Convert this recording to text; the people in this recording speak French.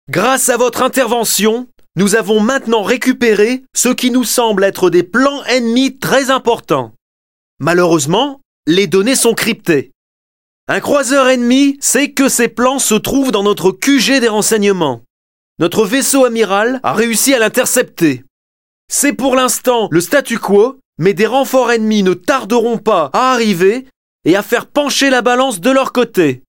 Grâce à votre intervention, nous avons maintenant récupéré ce qui nous semble être des plans ennemis très importants. Malheureusement, les données sont cryptées. Un croiseur ennemi sait que ces plans se trouvent dans notre QG des renseignements. Notre vaisseau amiral a réussi à l'intercepter. C'est pour l'instant le statu quo, mais des renforts ennemis ne tarderont pas à arriver et à faire pencher la balance de leur côté.